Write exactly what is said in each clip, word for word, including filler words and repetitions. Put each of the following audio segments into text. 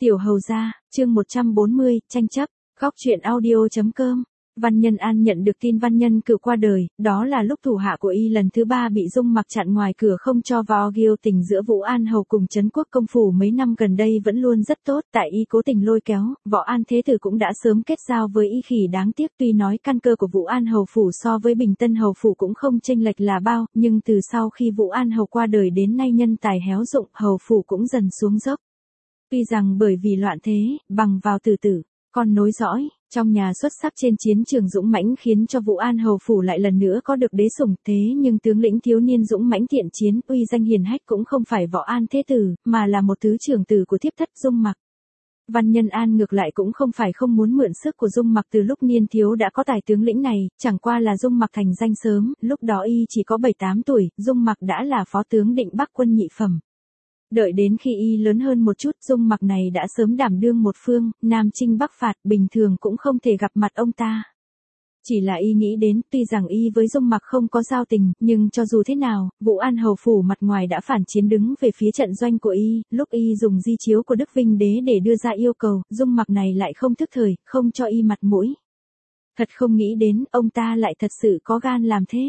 Tiểu hầu gia, chương một trăm bốn mươi, tranh chấp, góc truyện audio.com. Văn Nhân An nhận được tin Văn Nhân Cửu qua đời, đó là lúc thủ hạ của y lần thứ ba bị Dung Mặc chặn ngoài cửa không cho vào. Ghiêu tình giữa Vũ An Hầu cùng Trấn Quốc công phủ mấy năm gần đây vẫn luôn rất tốt, tại y cố tình lôi kéo, Võ An Thế Tử cũng đã sớm kết giao với y khỉ. Đáng tiếc tuy nói căn cơ của Vũ An Hầu phủ so với Bình Tân Hầu phủ cũng không chênh lệch là bao, nhưng từ sau khi Vũ An Hầu qua đời đến nay nhân tài héo rụng, hầu phủ cũng dần xuống dốc. Tuy rằng bởi vì loạn thế, bằng vào tử tử, con nối dõi, trong nhà xuất sắc trên chiến trường dũng mãnh khiến cho Vũ An Hầu phủ lại lần nữa có được đế sủng. Thế nhưng tướng lĩnh thiếu niên dũng mãnh thiện chiến, uy danh hiền hách cũng không phải Võ An Thế Tử, mà là một thứ trưởng tử của thiếp thất Dung Mặc. Văn Nhân An ngược lại cũng không phải không muốn mượn sức của Dung Mặc, từ lúc niên thiếu đã có tài tướng lĩnh này, chẳng qua là Dung Mặc thành danh sớm, lúc đó y chỉ có bảy tám tuổi, Dung Mặc đã là phó tướng Định Bắc quân nhị phẩm. Đợi đến khi y lớn hơn một chút, Dung Mặc này đã sớm đảm đương một phương, Nam chinh Bắc phạt, bình thường cũng không thể gặp mặt ông ta. Chỉ là y nghĩ đến, tuy rằng y với Dung Mặc không có giao tình, nhưng cho dù thế nào, Vũ An Hầu phủ mặt ngoài đã phản chiến đứng về phía trận doanh của y, lúc y dùng di chiếu của Đức Vinh Đế để đưa ra yêu cầu, Dung Mặc này lại không thức thời, không cho y mặt mũi. Thật không nghĩ đến, ông ta lại thật sự có gan làm thế.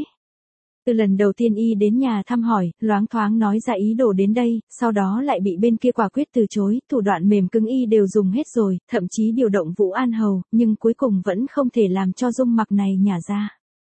Từ lần đầu tiên y đến nhà thăm hỏi, loáng thoáng nói ra ý đồ đến đây, sau đó lại bị bên kia quả quyết từ chối, thủ đoạn mềm cứng y đều dùng hết rồi, thậm chí điều động Vũ An Hầu, nhưng cuối cùng vẫn không thể làm cho Dung Mặc này nhả ra.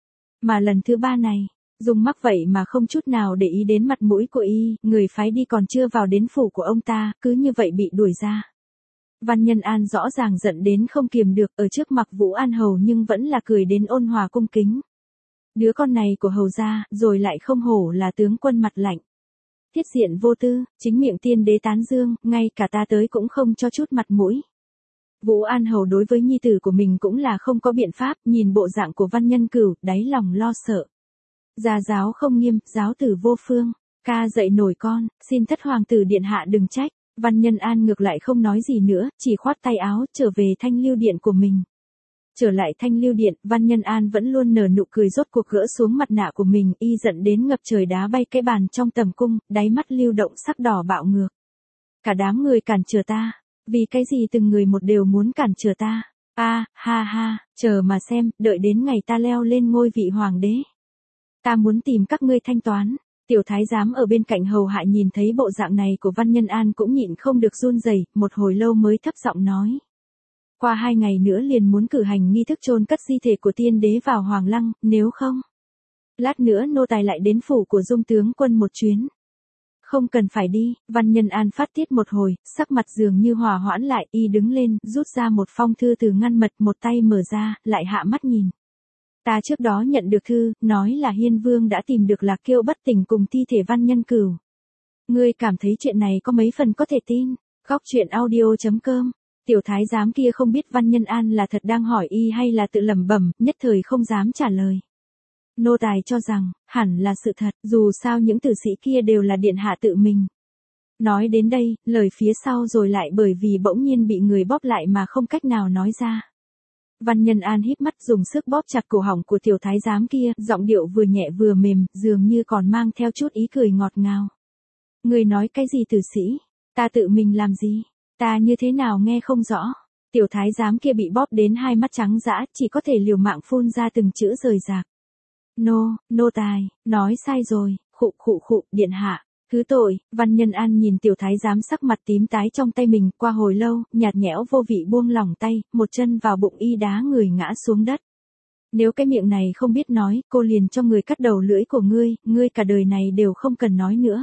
Mà lần thứ ba này, Dung Mặc vậy mà không chút nào để ý đến mặt mũi của y, người phái đi còn chưa vào đến phủ của ông ta, cứ như vậy bị đuổi ra. Văn Nhân An rõ ràng giận đến không kiềm được, ở trước mặt Vũ An Hầu nhưng vẫn là cười đến ôn hòa cung kính. Đứa con này của hầu gia, rồi lại không hổ là tướng quân mặt lạnh. Tiết diện vô tư, chính miệng tiên đế tán dương, ngay cả ta tới cũng không cho chút mặt mũi. Vũ An Hầu đối với nhi tử của mình cũng là không có biện pháp, nhìn bộ dạng của Văn Nhân Cửu, đáy lòng lo sợ. Gia giáo không nghiêm, giáo tử vô phương, ca dạy nổi con, xin thất hoàng tử điện hạ đừng trách. Văn Nhân An ngược lại không nói gì nữa, chỉ khoát tay áo, trở về Thanh Lưu Điện của mình. Trở lại Thanh Lưu Điện, Văn Nhân An vẫn luôn nở nụ cười, rốt cuộc gỡ xuống mặt nạ của mình, y giận đến ngập trời đá bay cái bàn trong tầm cung, đáy mắt lưu động sắc đỏ bạo ngược. Cả đám người cản trở ta, vì cái gì từng người một đều muốn cản trở ta? A, à, ha ha, chờ mà xem, đợi đến ngày ta leo lên ngôi vị hoàng đế. Ta muốn tìm các ngươi thanh toán. Tiểu thái giám ở bên cạnh hầu hạ nhìn thấy bộ dạng này của Văn Nhân An cũng nhịn không được run rẩy, một hồi lâu mới thấp giọng nói. Qua hai ngày nữa liền muốn cử hành nghi thức chôn cất di thể của tiên đế vào Hoàng Lăng, nếu không, lát nữa nô tài lại đến phủ của Dung tướng quân một chuyến. Không cần phải đi, Văn Nhân An phát tiết một hồi, sắc mặt dường như hòa hoãn lại, y đứng lên, rút ra một phong thư từ ngăn mật, một tay mở ra, lại hạ mắt nhìn. Ta trước đó nhận được thư, nói là Hiên Vương đã tìm được Lạc Kiêu bất tỉnh cùng thi thể Văn Nhân Cửu. Ngươi cảm thấy chuyện này có mấy phần có thể tin? Góc truyện audio.com. Tiểu thái giám kia không biết Văn Nhân An là thật đang hỏi y hay là tự lẩm bẩm, nhất thời không dám trả lời. Nô tài cho rằng, hẳn là sự thật, dù sao những tử sĩ kia đều là điện hạ tự mình. Nói đến đây, lời phía sau rồi lại bởi vì bỗng nhiên bị người bóp lại mà không cách nào nói ra. Văn Nhân An híp mắt dùng sức bóp chặt cổ họng của tiểu thái giám kia, giọng điệu vừa nhẹ vừa mềm, dường như còn mang theo chút ý cười ngọt ngào. Người nói cái gì tử sĩ? Ta tự mình làm gì? Ta như thế nào nghe không rõ. Tiểu thái giám kia bị bóp đến hai mắt trắng dã, chỉ có thể liều mạng phun ra từng chữ rời rạc. Nô, nô tài, nói sai rồi, khụ khụ khụ, điện hạ, thứ tội. Văn Nhân An nhìn tiểu thái giám sắc mặt tím tái trong tay mình, qua hồi lâu, nhạt nhẽo vô vị buông lỏng tay, một chân vào bụng y đá người ngã xuống đất. Nếu cái miệng này không biết nói, cô liền cho người cắt đầu lưỡi của ngươi, ngươi cả đời này đều không cần nói nữa.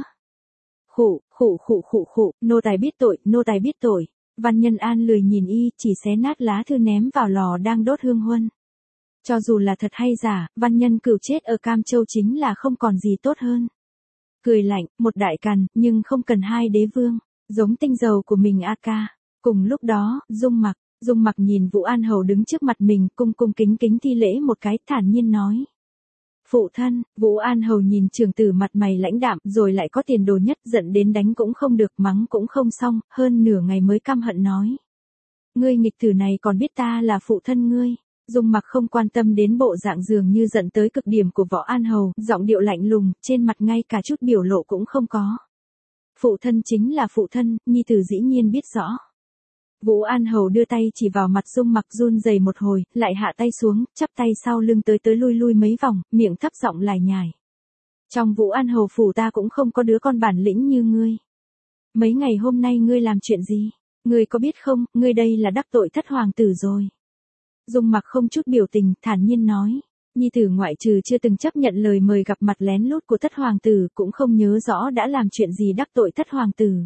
Khụ, khụ khụ khụ khụ, nô tài biết tội, nô tài biết tội. Văn Nhân An lười nhìn y, chỉ xé nát lá thư ném vào lò đang đốt hương huân. Cho dù là thật hay giả, Văn Nhân Cửu chết ở Cam Châu chính là không còn gì tốt hơn. Cười lạnh, một đại càn, nhưng không cần hai đế vương, giống tinh dầu của mình a ca. Cùng lúc đó, Dung Mặc, Dung Mặc nhìn Vũ An Hầu đứng trước mặt mình, cung cung kính kính thi lễ một cái, thản nhiên nói. Phụ thân. Vũ An Hầu nhìn trưởng tử mặt mày lãnh đạm, rồi lại có tiền đồ nhất, giận đến đánh cũng không được, mắng cũng không xong, hơn nửa ngày mới căm hận nói. Ngươi nghịch tử này còn biết ta là phụ thân ngươi. Dung Mặc không quan tâm đến bộ dạng dường như giận tới cực điểm của Võ An Hầu, giọng điệu lạnh lùng, trên mặt ngay cả chút biểu lộ cũng không có. Phụ thân chính là phụ thân, nhi tử dĩ nhiên biết rõ. Vũ An Hầu đưa tay chỉ vào mặt Dung Mặc run rẩy một hồi, lại hạ tay xuống, chắp tay sau lưng tới tới lui lui mấy vòng, miệng thấp giọng lải nhải. Trong Vũ An Hầu phủ ta cũng không có đứa con bản lĩnh như ngươi. Mấy ngày hôm nay ngươi làm chuyện gì? Ngươi có biết không, ngươi đây là đắc tội thất hoàng tử rồi. Dung Mặc không chút biểu tình, thản nhiên nói. Nhi tử ngoại trừ chưa từng chấp nhận lời mời gặp mặt lén lút của thất hoàng tử, cũng không nhớ rõ đã làm chuyện gì đắc tội thất hoàng tử.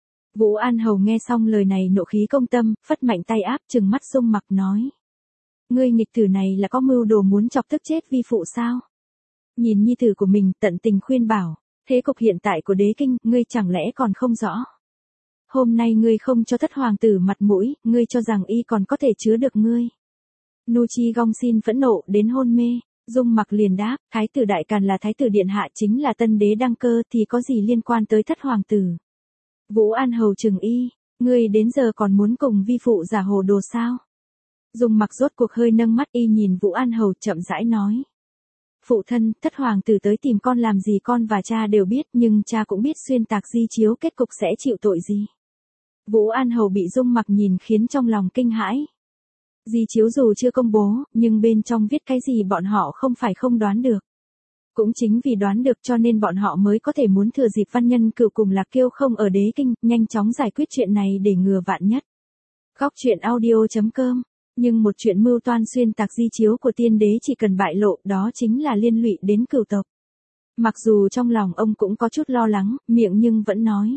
Vũ An Hầu nghe xong lời này nộ khí công tâm, phất mạnh tay áp trừng mắt Dung Mặc nói. Ngươi nghịch tử này là có mưu đồ muốn chọc tức chết vi phụ sao? Nhìn nhi tử của mình, tận tình khuyên bảo, thế cục hiện tại của đế kinh, ngươi chẳng lẽ còn không rõ? Hôm nay ngươi không cho thất hoàng tử mặt mũi, ngươi cho rằng y còn có thể chứa được ngươi. Nu Chi Gong xin phẫn nộ đến hôn mê, Dung Mặc liền đáp, thái tử đại càn là thái tử điện hạ chính là tân đế đăng cơ thì có gì liên quan tới thất hoàng tử. Vũ An Hầu trừng y, ngươi đến giờ còn muốn cùng vi phụ giả hồ đồ sao? Dung Mặc rốt cuộc hơi nâng mắt y nhìn Vũ An Hầu chậm rãi nói. Phụ thân, thất hoàng tử tới tìm con làm gì con và cha đều biết, nhưng cha cũng biết xuyên tạc di chiếu kết cục sẽ chịu tội gì. Vũ An Hầu bị Dung Mặc nhìn khiến trong lòng kinh hãi. Di chiếu dù chưa công bố, nhưng bên trong viết cái gì bọn họ không phải không đoán được. Cũng chính vì đoán được cho nên bọn họ mới có thể muốn thừa dịp Văn Nhân Cửu cùng Lạc Kiêu không ở đế kinh, nhanh chóng giải quyết chuyện này để ngừa vạn nhất. Góc truyện audio chấm com. Nhưng một chuyện mưu toan xuyên tạc di chiếu của tiên đế chỉ cần bại lộ, đó chính là liên lụy đến cửu tộc. Mặc dù trong lòng ông cũng có chút lo lắng, miệng nhưng vẫn nói.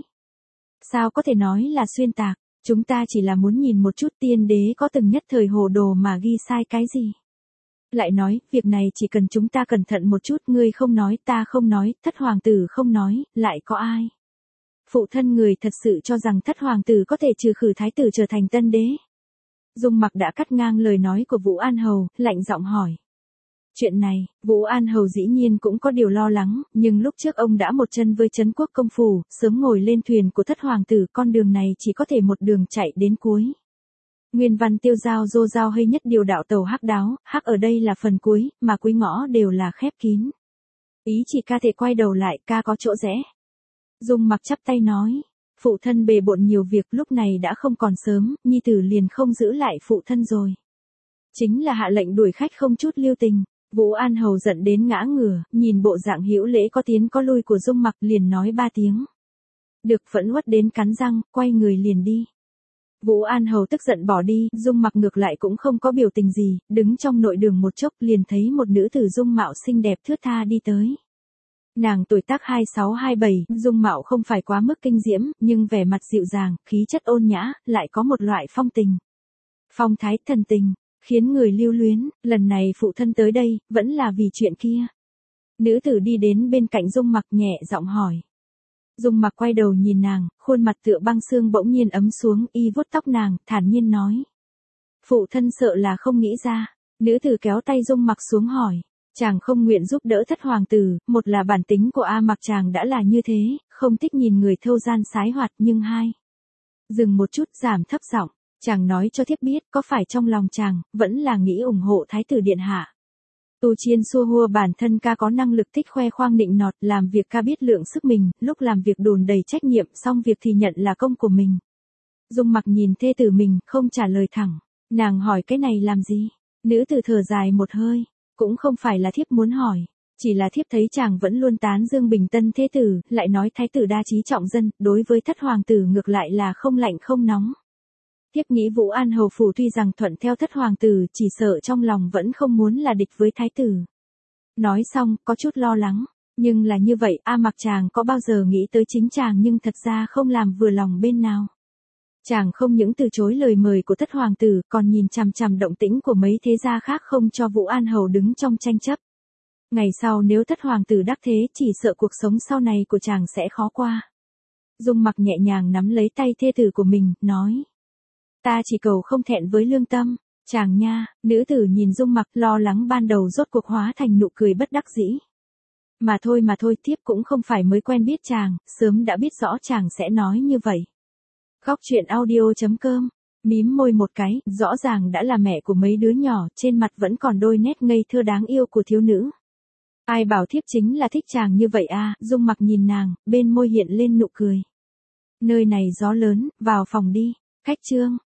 Sao có thể nói là xuyên tạc, chúng ta chỉ là muốn nhìn một chút tiên đế có từng nhất thời hồ đồ mà ghi sai cái gì. Lại nói, việc này chỉ cần chúng ta cẩn thận một chút, ngươi không nói, ta không nói, thất hoàng tử không nói, lại có ai? Phụ thân người thật sự cho rằng thất hoàng tử có thể trừ khử thái tử trở thành tân đế. Dung Mặc đã cắt ngang lời nói của Vũ An Hầu, lạnh giọng hỏi. Chuyện này, Vũ An Hầu dĩ nhiên cũng có điều lo lắng, nhưng lúc trước ông đã một chân với Trấn Quốc công phủ, sớm ngồi lên thuyền của thất hoàng tử, con đường này chỉ có thể một đường chạy đến cuối. Nguyên văn tiêu giao dô giao hay nhất điều đạo tàu hắc đáo, hắc ở đây là phần cuối, mà cuối ngõ đều là khép kín. Ý chỉ ca thể quay đầu lại, ca có chỗ rẽ. Dung Mặc chắp tay nói. Phụ thân bề bộn nhiều việc, lúc này đã không còn sớm, nhi tử liền không giữ lại phụ thân rồi. Chính là hạ lệnh đuổi khách không chút lưu tình. Vũ An Hầu giận đến ngã ngửa, nhìn bộ dạng hữu lễ có tiến có lui của Dung Mặc liền nói ba tiếng. Được phẫn uất đến cắn răng, quay người liền đi. Vũ An Hầu tức giận bỏ đi, Dung Mặc ngược lại cũng không có biểu tình gì, đứng trong nội đường một chốc liền thấy một nữ tử dung mạo xinh đẹp thướt tha đi tới. Nàng tuổi tác hai sáu hai bảy, dung mạo không phải quá mức kinh diễm, nhưng vẻ mặt dịu dàng, khí chất ôn nhã, lại có một loại phong tình. Phong thái thần tình, khiến người lưu luyến, lần này phụ thân tới đây, vẫn là vì chuyện kia. Nữ tử đi đến bên cạnh Dung Mặc nhẹ giọng hỏi. Dung Mặc quay đầu nhìn nàng, khuôn mặt tựa băng xương bỗng nhiên ấm xuống, y vuốt tóc nàng, thản nhiên nói. Phụ thân sợ là không nghĩ ra, nữ tử kéo tay Dung Mặc xuống hỏi. Chàng không nguyện giúp đỡ thất hoàng tử, một là bản tính của A Mặc chàng đã là như thế, không thích nhìn người thâu gian sái hoạt, nhưng hai. Dừng một chút giảm thấp giọng, chàng nói cho thiếp biết có phải trong lòng chàng, vẫn là nghĩ ủng hộ thái tử điện hạ. Tu Chiên xua hua bản thân ca có năng lực thích khoe khoang nịnh nọt, làm việc ca biết lượng sức mình, lúc làm việc đùn đầy trách nhiệm, xong việc thì nhận là công của mình. Dung Mặc nhìn thê tử mình, không trả lời thẳng, nàng hỏi cái này làm gì? Nữ tử thở dài một hơi. Cũng không phải là thiếp muốn hỏi, chỉ là thiếp thấy chàng vẫn luôn tán dương bình tân thế tử, lại nói thái tử đa trí trọng dân, đối với thất hoàng tử ngược lại là không lạnh không nóng. Thiếp nghĩ Vũ An Hầu phủ tuy rằng thuận theo thất hoàng tử, chỉ sợ trong lòng vẫn không muốn là địch với thái tử. Nói xong, có chút lo lắng, nhưng là như vậy, A Mặc chàng có bao giờ nghĩ tới chính chàng nhưng thật ra không làm vừa lòng bên nào. Chàng không những từ chối lời mời của thất hoàng tử, còn nhìn chằm chằm động tĩnh của mấy thế gia khác không cho Vũ An Hầu đứng trong tranh chấp. Ngày sau nếu thất hoàng tử đắc thế, chỉ sợ cuộc sống sau này của chàng sẽ khó qua. Dung Mặc nhẹ nhàng nắm lấy tay thê tử của mình, nói. Ta chỉ cầu không thẹn với lương tâm, chàng nha, nữ tử nhìn Dung Mặc lo lắng ban đầu rốt cuộc hóa thành nụ cười bất đắc dĩ. Mà thôi mà thôi, thiếp cũng không phải mới quen biết chàng, sớm đã biết rõ chàng sẽ nói như vậy. Góc truyện audio chấm com, mím môi một cái, rõ ràng đã là mẹ của mấy đứa nhỏ, trên mặt vẫn còn đôi nét ngây thơ đáng yêu của thiếu nữ. Ai bảo thiếp chính là thích chàng như vậy à, Dung Mặc nhìn nàng, bên môi hiện lên nụ cười. Nơi này gió lớn, vào phòng đi, khách trương.